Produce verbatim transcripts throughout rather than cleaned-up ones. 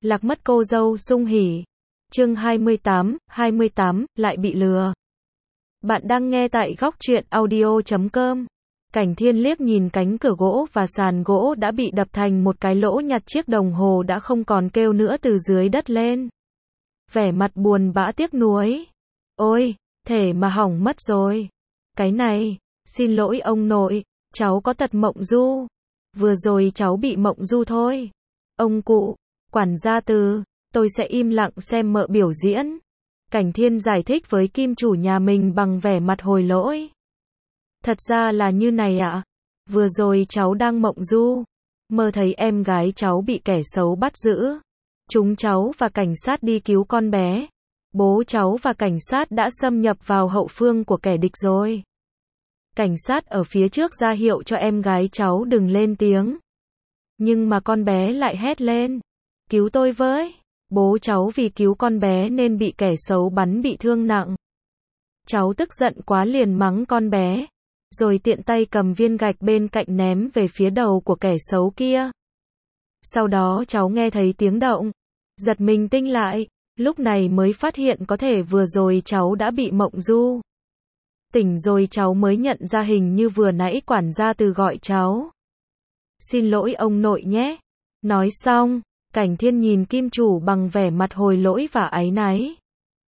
Lạc mất cô dâu sung hỉ. Chương hai mươi tám, hai mươi tám, lại bị lừa. Bạn đang nghe tại góc truyện audio chấm com. Cảnh Thiên liếc nhìn cánh cửa gỗ và sàn gỗ đã bị đập thành một cái lỗ, nhặt chiếc đồng hồ đã không còn kêu nữa từ dưới đất lên. Vẻ mặt buồn bã tiếc nuối. Ôi, thể mà hỏng mất rồi. Cái này, xin lỗi ông nội, cháu có tật mộng du. Vừa rồi cháu bị mộng du thôi. Ông cụ, quản gia Từ, tôi sẽ im lặng xem mợ biểu diễn. Cảnh Thiên giải thích với kim chủ nhà mình bằng vẻ mặt hồi lỗi. Thật ra là như này ạ. Vừa rồi cháu đang mộng du. Mơ thấy em gái cháu bị kẻ xấu bắt giữ. Chúng cháu và cảnh sát đi cứu con bé. Bố cháu và cảnh sát đã xâm nhập vào hậu phương của kẻ địch rồi. Cảnh sát ở phía trước ra hiệu cho em gái cháu đừng lên tiếng. Nhưng mà con bé lại hét lên. Cứu tôi với. Bố cháu vì cứu con bé nên bị kẻ xấu bắn bị thương nặng. Cháu tức giận quá liền mắng con bé. Rồi tiện tay cầm viên gạch bên cạnh ném về phía đầu của kẻ xấu kia. Sau đó cháu nghe thấy tiếng động. Giật mình tinh lại. Lúc này mới phát hiện có thể vừa rồi cháu đã bị mộng du. Tỉnh rồi cháu mới nhận ra hình như vừa nãy quản gia Từ gọi cháu. Xin lỗi ông nội nhé. Nói xong, Cảnh Thiên nhìn kim chủ bằng vẻ mặt hồi lỗi và áy náy.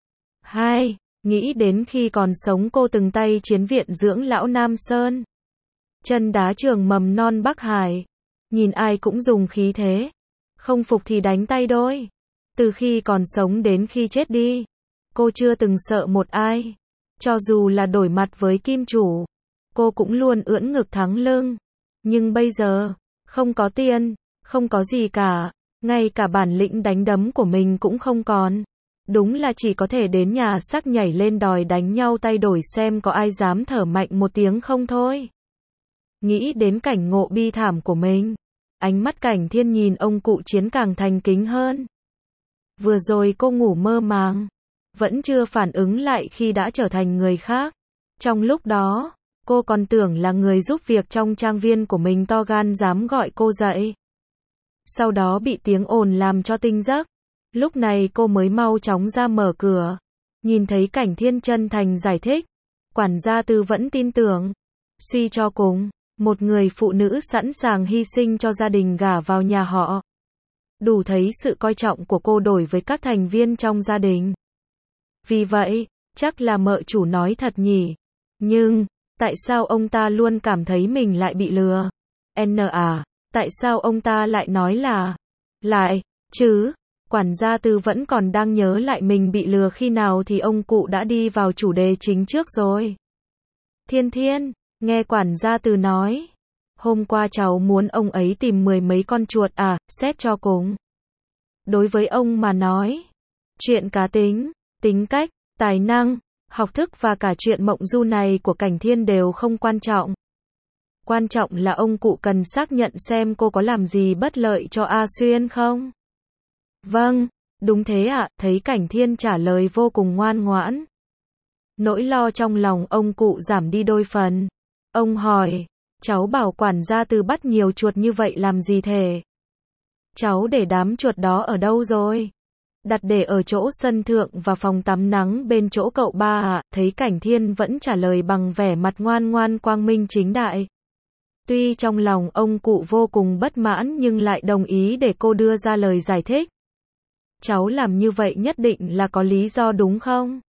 Hai, nghĩ đến khi còn sống cô từng tay chiến viện dưỡng lão Nam Sơn. Chân đá trường mầm non Bắc Hải. Nhìn ai cũng dùng khí thế. Không phục thì đánh tay đôi. Từ khi còn sống đến khi chết đi. Cô chưa từng sợ một ai. Cho dù là đổi mặt với kim chủ. Cô cũng luôn ưỡn ngực thắng lưng. Nhưng bây giờ, không có tiền, không có gì cả. Ngay cả bản lĩnh đánh đấm của mình cũng không còn. Đúng là chỉ có thể đến nhà xác nhảy lên đòi đánh nhau tay đổi xem có ai dám thở mạnh một tiếng không thôi. Nghĩ đến cảnh ngộ bi thảm của mình. Ánh mắt Cảnh Thiên nhìn ông cụ chiến càng thành kính hơn. Vừa rồi cô ngủ mơ màng. Vẫn chưa phản ứng lại khi đã trở thành người khác. Trong lúc đó, cô còn tưởng là người giúp việc trong trang viên của mình to gan dám gọi cô dậy. Sau đó bị tiếng ồn làm cho tinh giấc. Lúc này cô mới mau chóng ra mở cửa. Nhìn thấy Cảnh Thiên chân thành giải thích. Quản gia Từ vẫn tin tưởng. Suy cho cùng, một người phụ nữ sẵn sàng hy sinh cho gia đình gả vào nhà họ. Đủ thấy sự coi trọng của cô đối với các thành viên trong gia đình. Vì vậy, chắc là mợ chủ nói thật nhỉ. Nhưng, tại sao ông ta luôn cảm thấy mình lại bị lừa? N à, tại sao ông ta lại nói là lại, chứ? Quản gia Từ vẫn còn đang nhớ lại mình bị lừa khi nào thì ông cụ đã đi vào chủ đề chính trước rồi. Thiên Thiên, nghe quản gia Từ nói. Hôm qua cháu muốn ông ấy tìm mười mấy con chuột à, xét cho cùng. Đối với ông mà nói, chuyện cá tính, tính cách, tài năng, học thức và cả chuyện mộng du này của Cảnh Thiên đều không quan trọng. Quan trọng là ông cụ cần xác nhận xem cô có làm gì bất lợi cho A Xuyên không? Vâng, đúng thế ạ, à, thấy Cảnh Thiên trả lời vô cùng ngoan ngoãn. Nỗi lo trong lòng ông cụ giảm đi đôi phần. Ông hỏi, cháu bảo quản gia Từ bắt nhiều chuột như vậy làm gì thể? Cháu để đám chuột đó ở đâu rồi? Đặt để ở chỗ sân thượng và phòng tắm nắng bên chỗ cậu ba ạ, à, thấy Cảnh Thiên vẫn trả lời bằng vẻ mặt ngoan ngoan quang minh chính đại. Tuy trong lòng ông cụ vô cùng bất mãn nhưng lại đồng ý để cô đưa ra lời giải thích. Cháu làm như vậy nhất định là có lý do đúng không?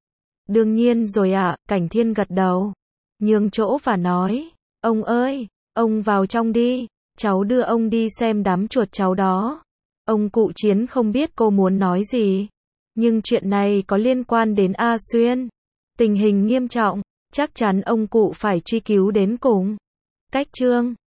Đương nhiên rồi ạ, à, Cảnh Thiên gật đầu. Nhường chỗ và nói, ông ơi, ông vào trong đi, cháu đưa ông đi xem đám chuột cháu đó. Ông cụ chiến không biết cô muốn nói gì. Nhưng chuyện này có liên quan đến A Xuyên. Tình hình nghiêm trọng, chắc chắn ông cụ phải truy cứu đến cùng. Cách chương